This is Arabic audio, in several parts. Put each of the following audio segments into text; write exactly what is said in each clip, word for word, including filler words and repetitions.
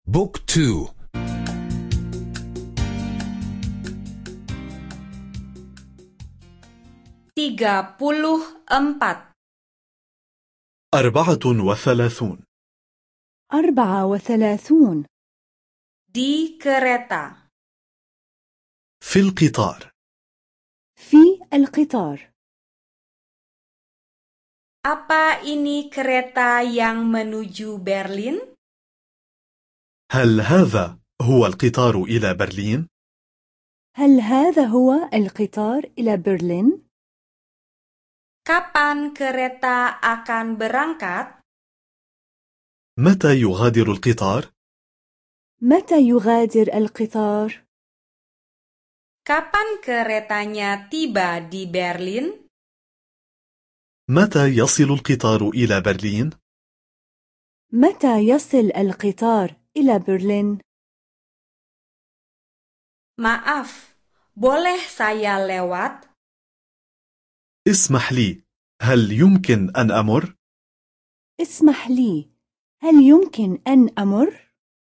بوك تو. tiga puluh empat. أربعة وثلاثون. أربعة وثلاثون. Di kereta. في القطار. في القطار. Apa ini kereta yang menuju Berlin? هل هذا هو القطار إلى برلين؟ هل هذا هو القطار إلى برلين؟ Kapan kereta akan berangkat? متى يغادر القطار؟ متى يغادر القطار؟ Kapan keretanya tiba di Berlin? متى يصل القطار إلى برلين؟ متى يصل القطار إلى برلين؟ Maaf, boleh saya lewat? اسمح لي، هل يمكن أن أمر؟ اسمح لي، هل يمكن أن أمر؟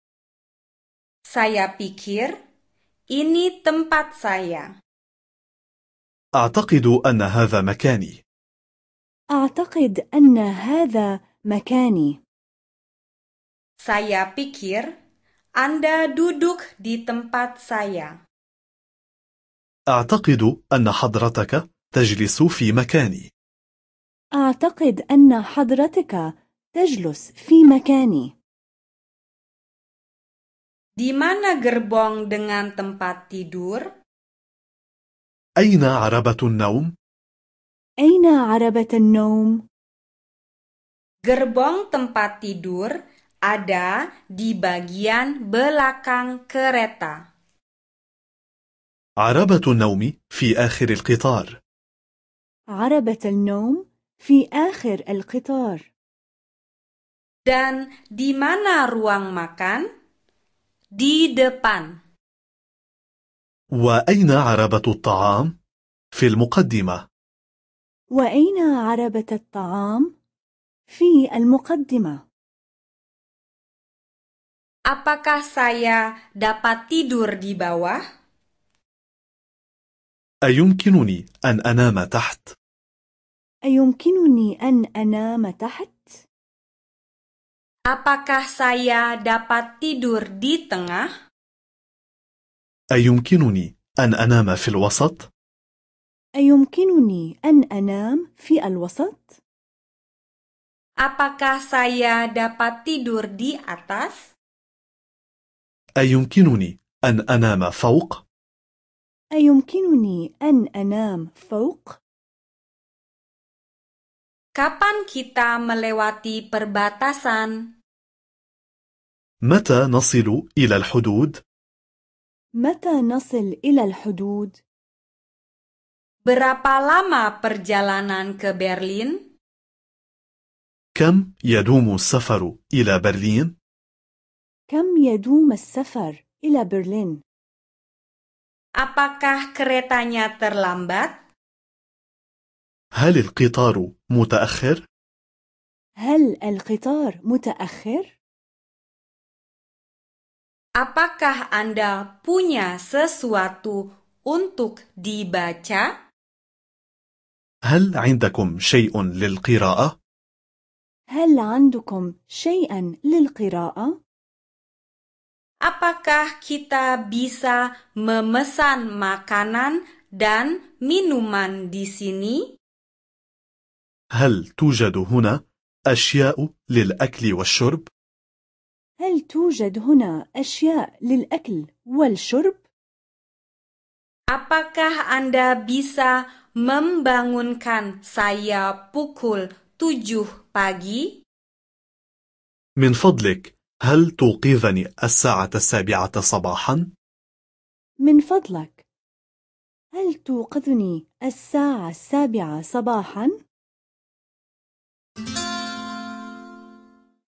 Saya pikir ini tempat saya. أعتقد أن هذا مكاني. أعتقد أن هذا مكاني. Saya pikir Anda duduk di tempat saya. أعتقد أن حضرتك تجلس في مكاني. أعتقد أن حضرتك تجلس في مكاني. Di mana gerbong dengan tempat tidur? أين عربة النوم؟ أين عربة النوم؟ Gerbong tempat tidur ada di bagian belakang kereta. عربة النوم في آخر القطار. عربة النوم في آخر القطار. Dan di mana ruang makan? Di depan. وأين عربة الطعام؟ في المقدمة. وأين عربة الطعام؟ في المقدمة. Apakah saya dapat tidur di bawah? أيمكنني أن أنام تحت؟ أيمكنني أن أنام تحت؟ Apakah saya dapat tidur di tengah? أيمكنني أن أنام في الوسط؟ أيمكنني أن أنام في الوسط؟ Apakah saya dapat tidur di atas? أيمكنني أن أنام فوق؟ أيمكنني أن أنام فوق؟ Kapan kita melewati perbatasan? متى نصل إلى الحدود؟ متى نصل إلى الحدود؟ Berapa lama perjalanan ke Berlin? كم يدوم السفر إلى برلين؟ كم يدوم السفر إلى برلين؟ Apakah keretanya terlambat? هل القطار متأخر؟ هل القطار متأخر؟ Apakah Anda punya sesuatu untuk dibaca? هل عندكم شيء للقراءة؟ هل عندكم شيئا للقراءة؟ Apakah kita bisa memesan makanan dan minuman di sini? هل توجد هنا أشياء للأكل والشرب؟ هل توجد هنا أشياء للأكل والشرب؟ Apakah Anda bisa membangunkan saya pukul tujuh pagi? من فضلك، هل توقظني الساعة السابعة صباحا؟ من فضلك، هل توقظني الساعة السابعة صباحا؟